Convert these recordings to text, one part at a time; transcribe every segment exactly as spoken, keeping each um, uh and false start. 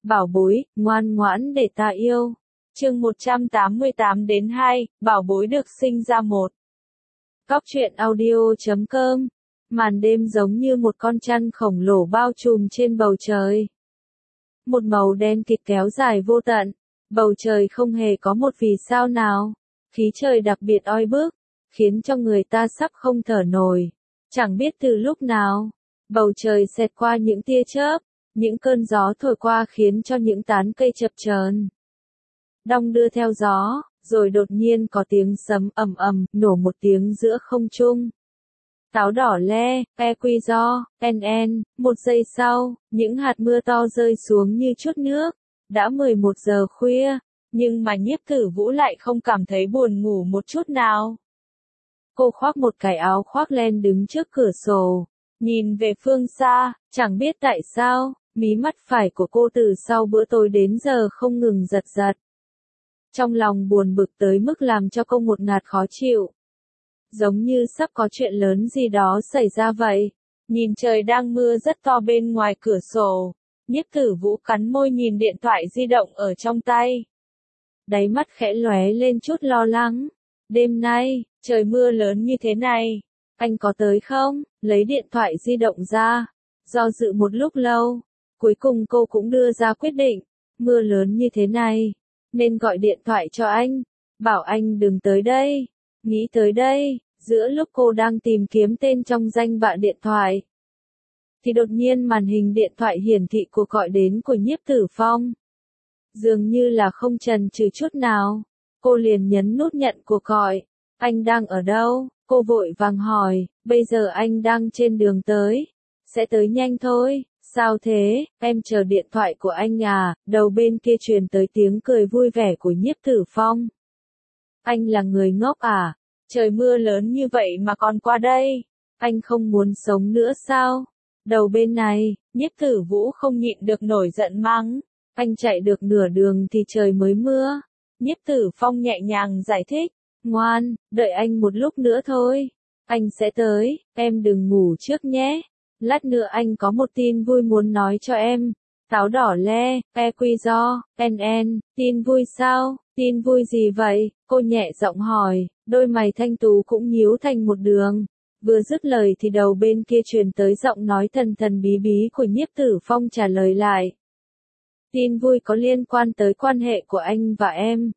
Bảo bối, ngoan ngoãn để ta yêu. Chương một trăm tám mươi tám đến hai, bảo bối được sinh ra một. Cóc truyện audio chấm com. Màn đêm giống như một con chăn khổng lồ bao trùm trên bầu trời. Một màu đen kịt kéo dài vô tận, bầu trời không hề có một vì sao nào. Khí trời đặc biệt oi bức, khiến cho người ta sắp không thở nổi. Chẳng biết từ lúc nào, bầu trời xẹt qua những tia chớp, những cơn gió thổi qua khiến cho những tán cây chập chờn đong đưa theo gió, rồi đột nhiên có tiếng sấm ầm ầm, nổ một tiếng giữa không trung. Táo đỏ le, e quy do, en en, một giây sau, những hạt mưa to rơi xuống như chút nước. Đã mười một giờ khuya, nhưng mà Nhiếp Tử Vũ lại không cảm thấy buồn ngủ một chút nào. Cô khoác một cái áo khoác len đứng trước cửa sổ, nhìn về phương xa, chẳng biết tại sao, mí mắt phải của cô từ sau bữa tối đến giờ không ngừng giật giật. Trong lòng buồn bực tới mức làm cho cô một ngạt khó chịu. Giống như sắp có chuyện lớn gì đó xảy ra vậy. Nhìn trời đang mưa rất to bên ngoài cửa sổ, Nhiếp Tử Vũ cắn môi nhìn điện thoại di động ở trong tay. Đáy mắt khẽ lóe lên chút lo lắng. Đêm nay, trời mưa lớn như thế này, anh có tới không? Lấy điện thoại di động ra, do dự một lúc lâu, cuối cùng cô cũng đưa ra quyết định. Mưa lớn như thế này, nên gọi điện thoại cho anh, bảo anh đừng tới đây. Nghĩ tới đây, giữa lúc cô đang tìm kiếm tên trong danh bạ điện thoại, thì đột nhiên màn hình điện thoại hiển thị cuộc gọi đến của Nhiếp Tử Phong. Dường như là không chần chừ chút nào, cô liền nhấn nút nhận cuộc gọi. Anh đang ở đâu? Cô vội vàng hỏi. Bây giờ anh đang trên đường tới. Sẽ tới nhanh thôi. Sao thế? Em chờ điện thoại của anh à? Đầu bên kia truyền tới tiếng cười vui vẻ của Nhiếp Tử Phong. Anh là người ngốc à? Trời mưa lớn như vậy mà còn qua đây. Anh không muốn sống nữa sao? Đầu bên này, Nhiếp Tử Vũ không nhịn được nổi giận mắng. Anh chạy được nửa đường thì trời mới mưa. Nhiếp Tử Phong nhẹ nhàng giải thích. Ngoan, đợi anh một lúc nữa thôi. Anh sẽ tới, em đừng ngủ trước nhé. Lát nữa anh có một tin vui muốn nói cho em. Táo đỏ le, e quy do, en en, tin vui sao? Tin vui gì vậy? Cô nhẹ giọng hỏi, đôi mày thanh tú cũng nhíu thành một đường. Vừa dứt lời thì đầu bên kia truyền tới giọng nói thần thần bí bí của Nhiếp Tử Phong trả lời lại. Tin vui có liên quan tới quan hệ của anh và em.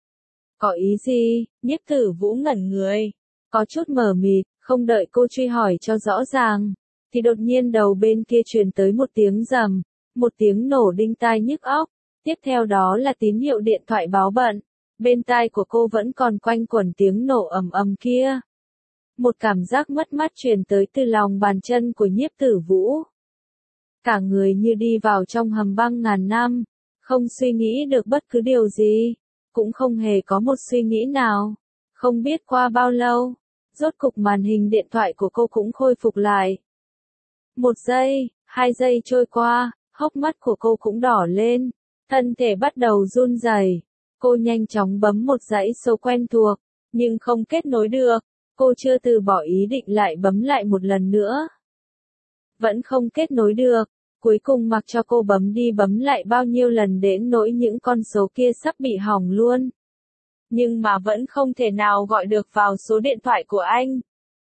Có ý gì? Nhiếp Tử Vũ ngẩn người, có chút mờ mịt, không đợi cô truy hỏi cho rõ ràng, thì đột nhiên đầu bên kia truyền tới một tiếng rầm, một tiếng nổ đinh tai nhức óc, tiếp theo đó là tín hiệu điện thoại báo bận. Bên tai của cô vẫn còn quanh quẩn tiếng nổ ầm ầm kia. Một cảm giác mất mát truyền tới từ lòng bàn chân của Nhiếp Tử Vũ. Cả người như đi vào trong hầm băng ngàn năm, không suy nghĩ được bất cứ điều gì, cũng không hề có một suy nghĩ nào. Không biết qua bao lâu, rốt cục màn hình điện thoại của cô cũng khôi phục lại. Một giây, hai giây trôi qua, hốc mắt của cô cũng đỏ lên, thân thể bắt đầu run rẩy. Cô nhanh chóng bấm một dãy số quen thuộc, nhưng không kết nối được. Cô chưa từ bỏ ý định lại bấm lại một lần nữa. Vẫn không kết nối được. Cuối cùng mặc cho cô bấm đi bấm lại bao nhiêu lần đến nỗi những con số kia sắp bị hỏng luôn. Nhưng mà vẫn không thể nào gọi được vào số điện thoại của anh.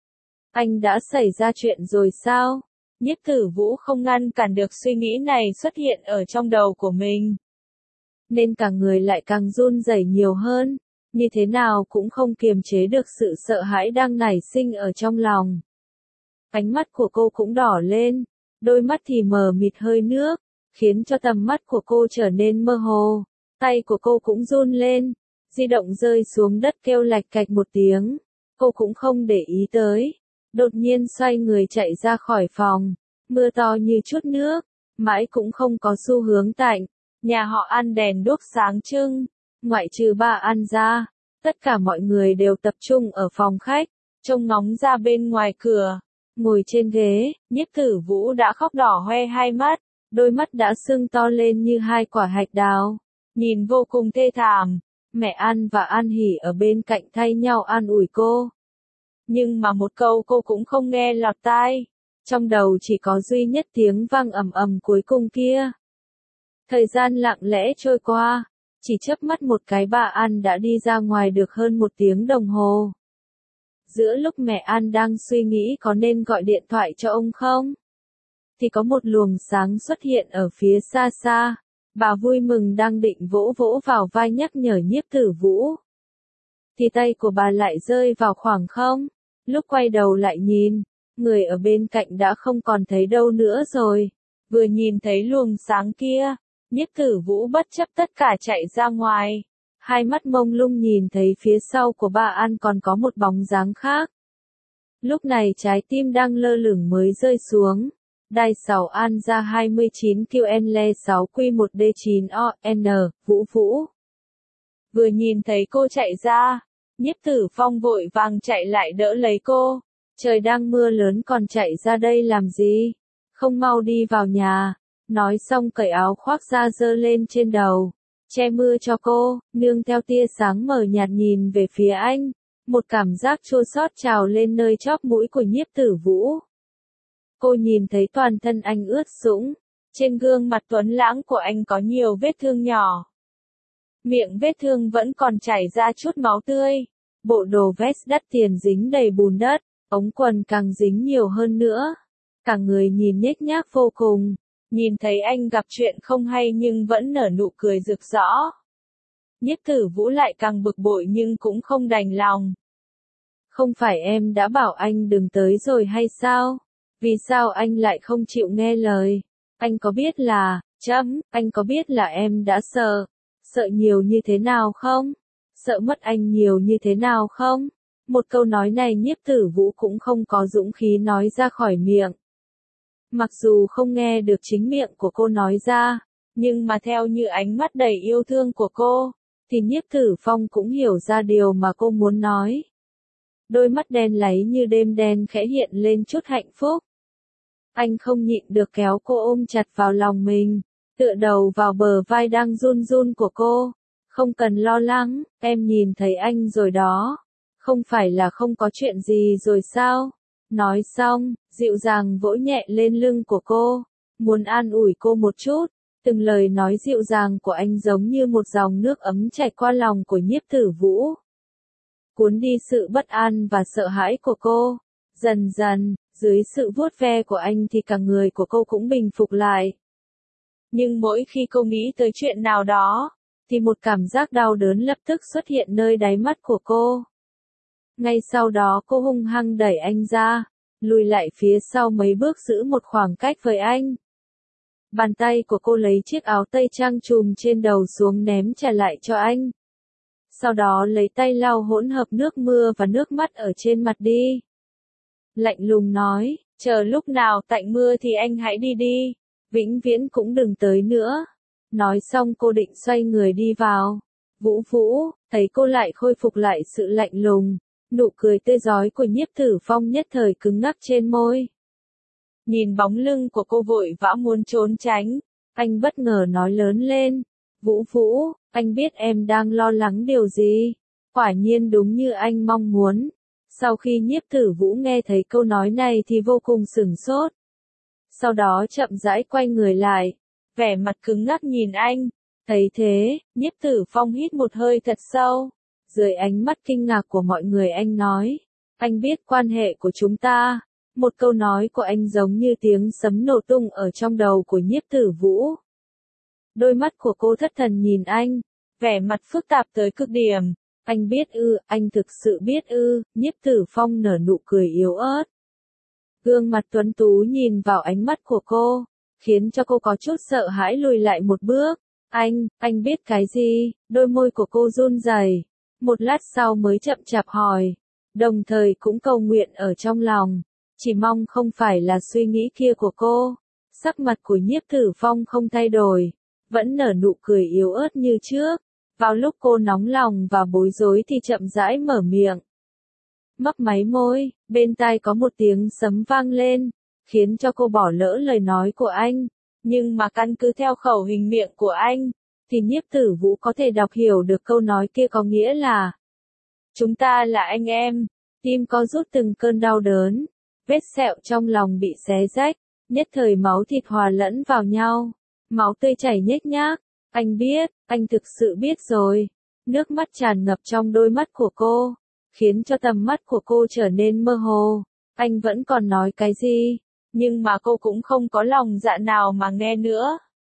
Anh đã xảy ra chuyện rồi sao? Nhiếp Tử Vũ không ngăn cản được suy nghĩ này xuất hiện ở trong đầu của mình. Nên cả người lại càng run rẩy nhiều hơn, như thế nào cũng không kiềm chế được sự sợ hãi đang nảy sinh ở trong lòng. Ánh mắt của cô cũng đỏ lên, đôi mắt thì mờ mịt hơi nước, khiến cho tầm mắt của cô trở nên mơ hồ. Tay của cô cũng run lên, di động rơi xuống đất kêu lạch cạch một tiếng. Cô cũng không để ý tới, đột nhiên xoay người chạy ra khỏi phòng. Mưa to như chút nước, mãi cũng không có xu hướng tạnh. Nhà họ ăn đèn đuốc sáng trưng, ngoại trừ ba ăn ra, tất cả mọi người đều tập trung ở phòng khách, trông ngóng ra bên ngoài cửa. Ngồi trên ghế, Nhiếp Tử Vũ đã khóc đỏ hoe hai mắt, đôi mắt đã sưng to lên như hai quả hạch đào, nhìn vô cùng thê thảm. Mẹ An và An Hỷ ở bên cạnh thay nhau an ủi cô. Nhưng mà một câu cô cũng không nghe lọt tai, trong đầu chỉ có duy nhất tiếng vang ầm ầm cuối cùng kia. Thời gian lặng lẽ trôi qua, chỉ chớp mắt một cái bà An đã đi ra ngoài được hơn một tiếng đồng hồ. Giữa lúc mẹ An đang suy nghĩ có nên gọi điện thoại cho ông không, thì có một luồng sáng xuất hiện ở phía xa xa. Bà vui mừng đang định vỗ vỗ vào vai nhắc nhở Nhiếp Tử Vũ, thì tay của bà lại rơi vào khoảng không. Lúc quay đầu lại nhìn, người ở bên cạnh đã không còn thấy đâu nữa rồi. Vừa nhìn thấy luồng sáng kia, Nhiếp Tử Vũ bất chấp tất cả chạy ra ngoài. Hai mắt mông lung nhìn thấy phía sau của bà An còn có một bóng dáng khác. Lúc này trái tim đang lơ lửng mới rơi xuống. Đài sáu An ra hai mươi chín Q N L sáu Q một D chín O N, Vũ Vũ. Vừa nhìn thấy cô chạy ra, Nhiếp Tử Phong vội vàng chạy lại đỡ lấy cô. Trời đang mưa lớn còn chạy ra đây làm gì? Không mau đi vào nhà. Nói xong cởi áo khoác ra giơ lên trên đầu, che mưa cho cô, nương theo tia sáng mờ nhạt nhìn về phía anh. Một cảm giác chua xót trào lên nơi chóp mũi của Nhiếp Tử Vũ. Cô nhìn thấy toàn thân anh ướt sũng, trên gương mặt tuấn lãng của anh có nhiều vết thương nhỏ. Miệng vết thương vẫn còn chảy ra chút máu tươi, bộ đồ vest đắt tiền dính đầy bùn đất, ống quần càng dính nhiều hơn nữa. Cả người nhìn nhếch nhác vô cùng, nhìn thấy anh gặp chuyện không hay nhưng vẫn nở nụ cười rực rỡ. Nhiếp Tử Vũ lại càng bực bội nhưng cũng không đành lòng. Không phải em đã bảo anh đừng tới rồi hay sao? Vì sao anh lại không chịu nghe lời? Anh có biết là, chấm, anh có biết là em đã sợ, sợ nhiều như thế nào không? Sợ mất anh nhiều như thế nào không? Một câu nói này Nhiếp Tử Vũ cũng không có dũng khí nói ra khỏi miệng. Mặc dù không nghe được chính miệng của cô nói ra, nhưng mà theo như ánh mắt đầy yêu thương của cô, thì Nhiếp Tử Phong cũng hiểu ra điều mà cô muốn nói. Đôi mắt đen láy như đêm đen khẽ hiện lên chút hạnh phúc. Anh không nhịn được kéo cô ôm chặt vào lòng mình, tựa đầu vào bờ vai đang run run của cô. Không cần lo lắng, em nhìn thấy anh rồi đó. Không phải là không có chuyện gì rồi sao? Nói xong, dịu dàng vỗ nhẹ lên lưng của cô, muốn an ủi cô một chút. Từng lời nói dịu dàng của anh giống như một dòng nước ấm chảy qua lòng của Nhiếp Tử Vũ, cuốn đi sự bất an và sợ hãi của cô. Dần dần, dưới sự vuốt ve của anh thì cả người của cô cũng bình phục lại. Nhưng mỗi khi cô nghĩ tới chuyện nào đó, thì một cảm giác đau đớn lập tức xuất hiện nơi đáy mắt của cô. Ngay sau đó cô hung hăng đẩy anh ra, lùi lại phía sau mấy bước giữ một khoảng cách với anh. Bàn tay của cô lấy chiếc áo tây trang trùm trên đầu xuống ném trả lại cho anh. Sau đó lấy tay lau hỗn hợp nước mưa và nước mắt ở trên mặt đi. Lạnh lùng nói, chờ lúc nào tạnh mưa thì anh hãy đi đi, vĩnh viễn cũng đừng tới nữa. Nói xong cô định xoay người đi vào. Vũ Vũ, thấy cô lại khôi phục lại sự lạnh lùng, nụ cười tươi rói của Nhiếp Tử Phong nhất thời cứng ngắc trên môi. Nhìn bóng lưng của cô vội vã muốn trốn tránh, anh bất ngờ nói lớn lên. Vũ Vũ, anh biết em đang lo lắng điều gì. Quả nhiên đúng như anh mong muốn. Sau khi Nhiếp Tử Vũ nghe thấy câu nói này thì vô cùng sửng sốt. Sau đó chậm rãi quay người lại, vẻ mặt cứng ngắc nhìn anh. Thấy thế, Nhiếp Tử Phong hít một hơi thật sâu. Dưới ánh mắt kinh ngạc của mọi người anh nói, anh biết quan hệ của chúng ta. Một câu nói của anh giống như tiếng sấm nổ tung ở trong đầu của Nhiếp Tử Vũ. Đôi mắt của cô thất thần nhìn anh, vẻ mặt phức tạp tới cực điểm. Anh biết ư, anh thực sự biết ư, Nhiếp Tử Phong nở nụ cười yếu ớt. Gương mặt tuấn tú nhìn vào ánh mắt của cô, khiến cho cô có chút sợ hãi lùi lại một bước. Anh, anh biết cái gì? Đôi môi của cô run rẩy. Một lát sau mới chậm chạp hỏi, đồng thời cũng cầu nguyện ở trong lòng, chỉ mong không phải là suy nghĩ kia của cô. Sắc mặt của Nhiếp Tử Phong không thay đổi, vẫn nở nụ cười yếu ớt như trước. Vào lúc cô nóng lòng và bối rối thì chậm rãi mở miệng. Mấp máy môi, bên tai có một tiếng sấm vang lên, khiến cho cô bỏ lỡ lời nói của anh. Nhưng mà căn cứ theo khẩu hình miệng của anh, thì Nhiếp Tử Vũ có thể đọc hiểu được câu nói kia có nghĩa là chúng ta là anh em. Tim có rút từng cơn đau đớn, vết sẹo trong lòng bị xé rách, nhất thời máu thịt hòa lẫn vào nhau. máu tươi chảy nhếch nhác. Anh biết, anh thực sự biết rồi. Nước mắt tràn ngập trong đôi mắt của cô, khiến cho tầm mắt của cô trở nên mơ hồ. Anh vẫn còn nói cái gì, nhưng mà cô cũng không có lòng dạ nào mà nghe nữa.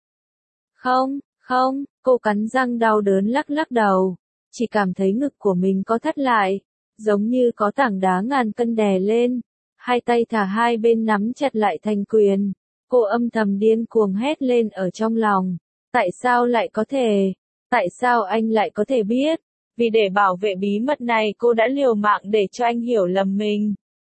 Không, không, cô cắn răng đau đớn lắc lắc đầu, chỉ cảm thấy ngực của mình có thắt lại, giống như có tảng đá ngàn cân đè lên, hai tay thả hai bên nắm chặt lại thành quyền. Cô âm thầm điên cuồng hét lên ở trong lòng, tại sao lại có thể, tại sao anh lại có thể biết, vì để bảo vệ bí mật này cô đã liều mạng để cho anh hiểu lầm mình.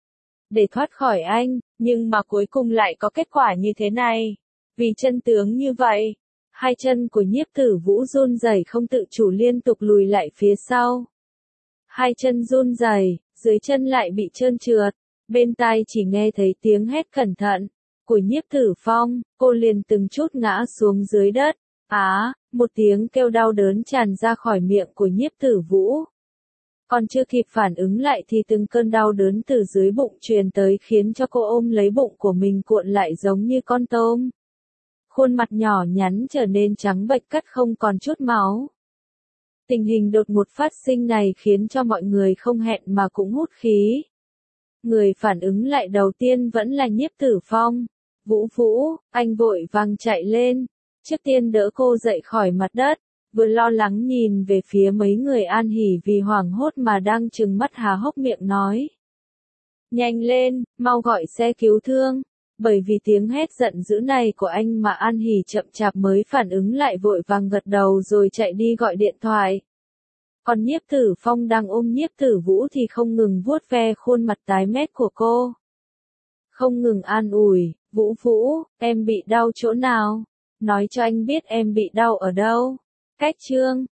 Để thoát khỏi anh, nhưng mà cuối cùng lại có kết quả như thế này, vì chân tướng như vậy. Hai chân của Nhiếp Tử Vũ run rẩy không tự chủ liên tục lùi lại phía sau. Hai chân run rẩy, dưới chân lại bị trơn trượt, bên tai chỉ nghe thấy tiếng hét cẩn thận của Nhiếp Tử Phong, cô liền từng chút ngã xuống dưới đất. Á, một tiếng kêu đau đớn tràn ra khỏi miệng của Nhiếp Tử Vũ. Còn chưa kịp phản ứng lại thì từng cơn đau đớn từ dưới bụng truyền tới khiến cho cô ôm lấy bụng của mình cuộn lại giống như con tôm. Khuôn mặt nhỏ nhắn trở nên trắng bệch cắt không còn chút máu. Tình hình đột ngột phát sinh này khiến cho mọi người không hẹn mà cũng hút khí. Người phản ứng lại đầu tiên vẫn là Nhiếp Tử Phong. Vũ Vũ, anh vội vàng chạy lên, trước tiên đỡ cô dậy khỏi mặt đất, vừa lo lắng nhìn về phía mấy người An Hỉ vì hoảng hốt mà đang trừng mắt há hốc miệng nói. Nhanh lên, mau gọi xe cứu thương. Bởi vì tiếng hét giận dữ này của anh mà An Hỉ chậm chạp mới phản ứng lại vội vàng gật đầu rồi chạy đi gọi điện thoại. Còn Nhiếp Tử Phong đang ôm Nhiếp Tử Vũ thì không ngừng vuốt ve khuôn mặt tái mét của cô. Không ngừng an ủi, Vũ Vũ, em bị đau chỗ nào? Nói cho anh biết em bị đau ở đâu? Cách chương